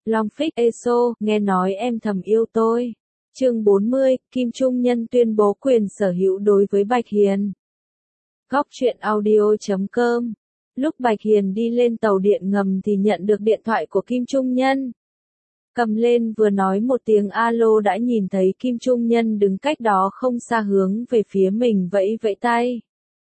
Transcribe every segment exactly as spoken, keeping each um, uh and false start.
Long Phích Eso, nghe nói em thầm yêu tôi. Chương bốn mươi, Kim Trung Nhân tuyên bố quyền sở hữu đối với Bạch Hiền. Góc truyện audio chấm com. Lúc Bạch Hiền đi lên tàu điện ngầm thì nhận được điện thoại của Kim Trung Nhân. Cầm lên vừa nói một tiếng alo đã nhìn thấy Kim Trung Nhân đứng cách đó không xa hướng về phía mình vẫy vẫy tay.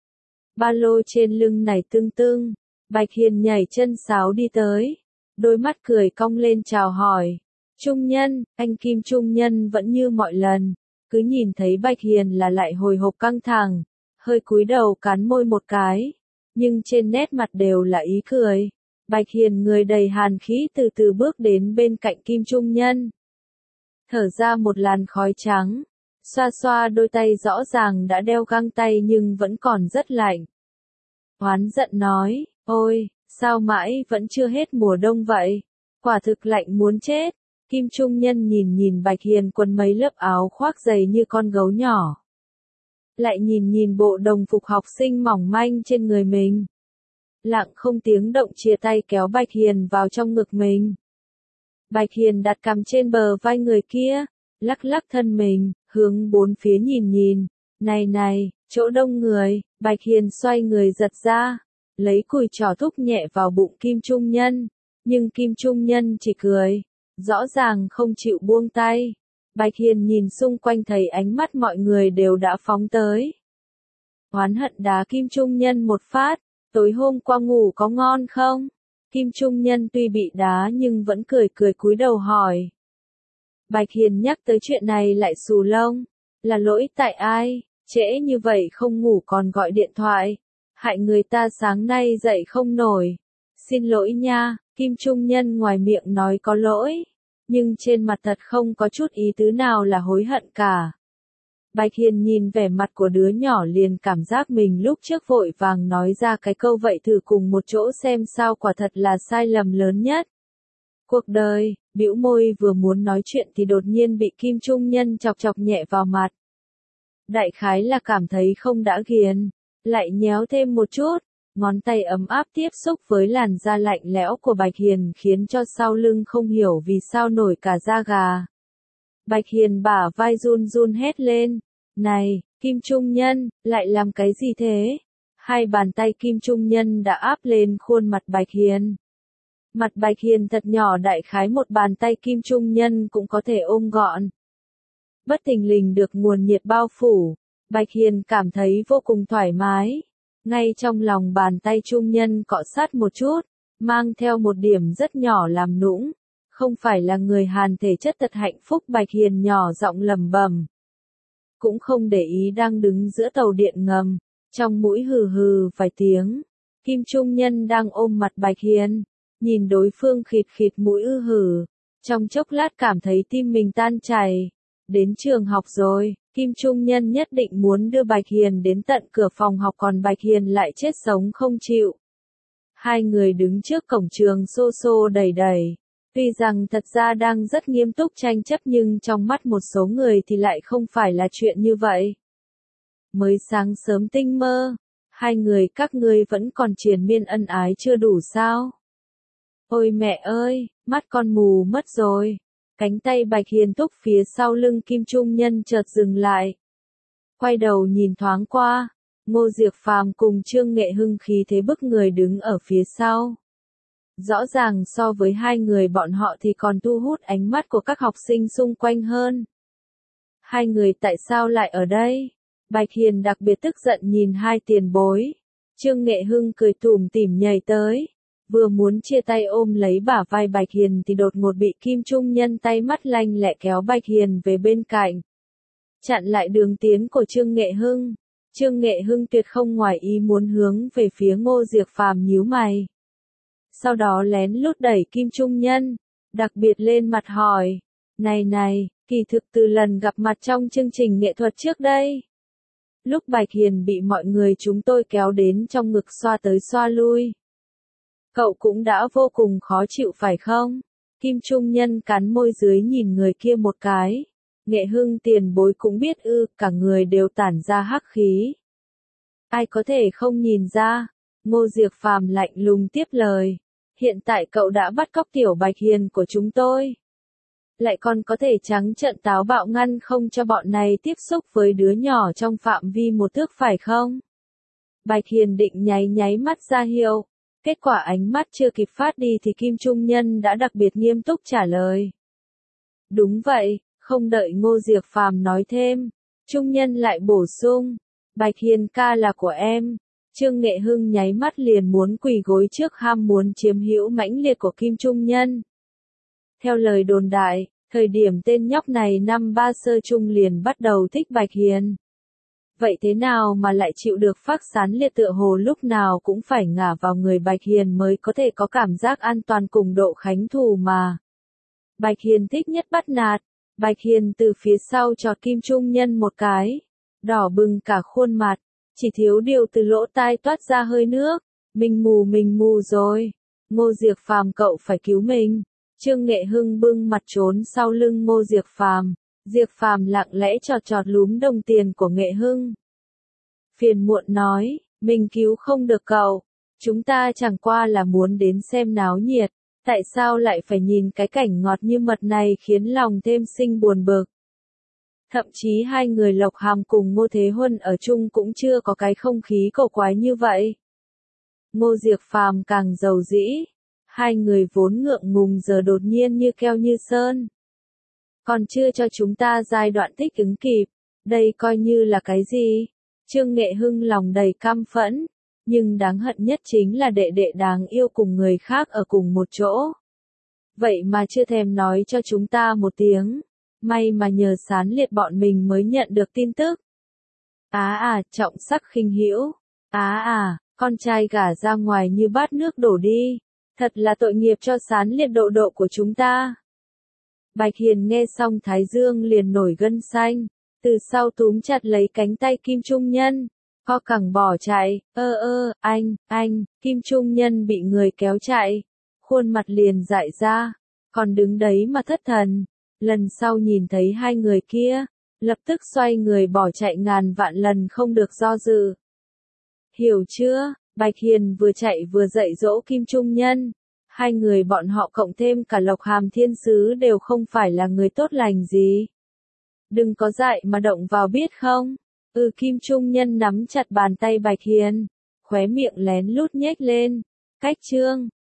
Ba lô trên lưng này tưng tưng, Bạch Hiền nhảy chân sáo đi tới, đôi mắt cười cong lên chào hỏi. Trung Nhân, anh Kim Trung Nhân vẫn như mọi lần, cứ nhìn thấy Bạch Hiền là lại hồi hộp căng thẳng, hơi cúi đầu cắn môi một cái, nhưng trên nét mặt đều là ý cười. Bạch Hiền người đầy hàn khí từ từ bước đến bên cạnh Kim Trung Nhân. Thở ra một làn khói trắng, xoa xoa đôi tay rõ ràng đã đeo găng tay nhưng vẫn còn rất lạnh. Oán giận nói, ôi, sao mãi vẫn chưa hết mùa đông vậy? Quả thực lạnh muốn chết. Kim Trung Nhân nhìn nhìn Bạch Hiền quần mấy lớp áo khoác dày như con gấu nhỏ. Lại nhìn nhìn bộ đồng phục học sinh mỏng manh trên người mình. Lặng không tiếng động chia tay kéo Bạch Hiền vào trong ngực mình. Bạch Hiền đặt cằm trên bờ vai người kia, lắc lắc thân mình, hướng bốn phía nhìn nhìn. Này này, chỗ đông người, Bạch Hiền xoay người giật ra, lấy cùi trỏ thúc nhẹ vào bụng Kim Trung Nhân. Nhưng Kim Trung Nhân chỉ cười, rõ ràng không chịu buông tay. Bạch Hiền nhìn xung quanh thấy ánh mắt mọi người đều đã phóng tới. Oán hận đá Kim Trung Nhân một phát, tối hôm qua ngủ có ngon không? Kim Trung Nhân tuy bị đá nhưng vẫn cười cười cúi đầu hỏi. Bạch Hiền nhắc tới chuyện này lại xù lông, là lỗi tại ai, trễ như vậy không ngủ còn gọi điện thoại, hại người ta sáng nay dậy không nổi. Xin lỗi nha, Kim Trung Nhân ngoài miệng nói có lỗi, nhưng trên mặt thật không có chút ý tứ nào là hối hận cả. Bạch Hiền nhìn vẻ mặt của đứa nhỏ liền cảm giác mình lúc trước vội vàng nói ra cái câu vậy thử cùng một chỗ xem sao quả thật là sai lầm lớn nhất. Cuộc đời, bĩu môi vừa muốn nói chuyện thì đột nhiên bị Kim Trung Nhân chọc chọc nhẹ vào mặt. Đại khái là cảm thấy không đã ghiền, lại nhéo thêm một chút, ngón tay ấm áp tiếp xúc với làn da lạnh lẽo của Bạch Hiền khiến cho sau lưng không hiểu vì sao nổi cả da gà. Bạch Hiền bả vai run run hét lên, này, Kim Trung Nhân, lại làm cái gì thế? Hai bàn tay Kim Trung Nhân đã áp lên khuôn mặt Bạch Hiền. Mặt Bạch Hiền thật nhỏ đại khái một bàn tay Kim Trung Nhân cũng có thể ôm gọn. Bất thình lình được nguồn nhiệt bao phủ, Bạch Hiền cảm thấy vô cùng thoải mái. Ngay trong lòng bàn tay Trung Nhân cọ sát một chút, mang theo một điểm rất nhỏ làm nũng. Không phải là người Hàn thể chất thật hạnh phúc Bạch Hiền nhỏ giọng lẩm bẩm. Cũng không để ý đang đứng giữa tàu điện ngầm, trong mũi hừ hừ vài tiếng. Kim Trung Nhân đang ôm mặt Bạch Hiền, nhìn đối phương khịt khịt mũi ư hừ, trong chốc lát cảm thấy tim mình tan chảy. Đến trường học rồi, Kim Trung Nhân nhất định muốn đưa Bạch Hiền đến tận cửa phòng học còn Bạch Hiền lại chết sống không chịu. Hai người đứng trước cổng trường xô xô đẩy đẩy. Tuy rằng thật ra đang rất nghiêm túc tranh chấp nhưng trong mắt một số người thì lại không phải là chuyện như vậy. Mới sáng sớm tinh mơ, hai người các ngươi vẫn còn triền miên ân ái chưa đủ sao? Ôi mẹ ơi, mắt con mù mất rồi. Cánh tay Bạch Hiền thúc phía sau lưng Kim Trung Nhân chợt dừng lại. Quay đầu nhìn thoáng qua, Ngô Diệc Phàm cùng Trương Nghệ Hưng khí thế bức người đứng ở phía sau. Rõ ràng so với hai người bọn họ thì còn thu hút ánh mắt của các học sinh xung quanh hơn. Hai người tại sao lại ở đây? Bạch Hiền đặc biệt tức giận nhìn hai tiền bối. Trương Nghệ Hưng cười tủm tỉm nhảy tới. Vừa muốn chia tay ôm lấy bả vai Bạch Hiền thì đột ngột bị Kim Trung Nhân tay mắt lanh lẹ kéo Bạch Hiền về bên cạnh. Chặn lại đường tiến của Trương Nghệ Hưng. Trương Nghệ Hưng tuyệt không ngoài ý muốn hướng về phía Ngô Diệc Phàm nhíu mày. Sau đó lén lút đẩy Kim Trung Nhân, đặc biệt lên mặt hỏi, này này, kỳ thực từ lần gặp mặt trong chương trình nghệ thuật trước đây. Lúc Bạch Hiền bị mọi người chúng tôi kéo đến trong ngực xoa tới xoa lui. Cậu cũng đã vô cùng khó chịu phải không? Kim Trung Nhân cắn môi dưới nhìn người kia một cái. Nghệ Hưng tiền bối cũng biết ư, cả người đều tản ra hắc khí. Ai có thể không nhìn ra? Ngô Diệc Phàm lạnh lùng tiếp lời. Hiện tại cậu đã bắt cóc tiểu Bạch Hiền của chúng tôi. Lại còn có thể trắng trợn táo bạo ngăn không cho bọn này tiếp xúc với đứa nhỏ trong phạm vi một thước phải không? Bạch Hiền định nháy nháy mắt ra hiệu. Kết quả ánh mắt chưa kịp phát đi thì Kim Trung Nhân đã đặc biệt nghiêm túc trả lời. Đúng vậy, không đợi Ngô Diệc Phàm nói thêm. Trung Nhân lại bổ sung. Bạch Hiền ca là của em. Trương Nghệ Hưng nháy mắt liền muốn quỳ gối trước ham muốn chiếm hữu mãnh liệt của Kim Trung Nhân. Theo lời đồn đại, thời điểm tên nhóc này năm ba sơ trung liền bắt đầu thích Bạch Hiền. Vậy thế nào mà lại chịu được phác sán liệt tựa hồ lúc nào cũng phải ngả vào người Bạch Hiền mới có thể có cảm giác an toàn cùng độ khánh thù mà. Bạch Hiền thích nhất bắt nạt. Bạch Hiền từ phía sau chọt Kim Trung Nhân một cái. Đỏ bừng cả khuôn mặt. Chỉ thiếu điều từ lỗ tai toát ra hơi nước. Mình mù mình mù rồi. Ngô Diệc Phàm cậu phải cứu mình. Trương Nghệ Hưng bưng mặt trốn sau lưng Ngô Diệc Phàm. Diệc Phàm lặng lẽ chọt chọt lúm đồng tiền của Nghệ Hưng. Phiền muộn nói, mình cứu không được cậu. Chúng ta chẳng qua là muốn đến xem náo nhiệt. Tại sao lại phải nhìn cái cảnh ngọt như mật này khiến lòng thêm sinh buồn bực. Thậm chí hai người Lộc Hàm cùng Ngô Thế Huân ở chung cũng chưa có cái không khí cổ quái như vậy. Ngô Diệc Phàm càng giàu dĩ. Hai người vốn ngượng ngùng giờ đột nhiên như keo như sơn. Còn chưa cho chúng ta giai đoạn thích ứng kịp. Đây coi như là cái gì? Trương Nghệ Hưng lòng đầy căm phẫn. Nhưng đáng hận nhất chính là đệ đệ đáng yêu cùng người khác ở cùng một chỗ. Vậy mà chưa thèm nói cho chúng ta một tiếng. May mà nhờ Sán Liệt bọn mình mới nhận được tin tức. Á à, trọng sắc khinh hữu. Á à, con trai gả ra ngoài như bát nước đổ đi. Thật là tội nghiệp cho Sán Liệt độ độ của chúng ta. Bạch Hiền nghe xong Thái Dương liền nổi gân xanh. Từ sau túm chặt lấy cánh tay Kim Trung Nhân. Co cẳng bỏ chạy. Ơ ơ, anh, anh, Kim Trung Nhân bị người kéo chạy. Khuôn mặt liền dại ra. Còn đứng đấy mà thất thần. Lần sau nhìn thấy hai người kia. Lập tức xoay người bỏ chạy ngàn vạn lần không được do dự. Hiểu chưa? Bạch Hiền vừa chạy vừa dạy dỗ Kim Trung Nhân. Hai người bọn họ cộng thêm cả Lộc Hàm Thiên Sứ đều không phải là người tốt lành gì. Đừng có dại mà động vào biết không? Ừ Kim Trung Nhân nắm chặt bàn tay Bạch Hiền. Khóe miệng lén lút nhếch lên. Cách trương.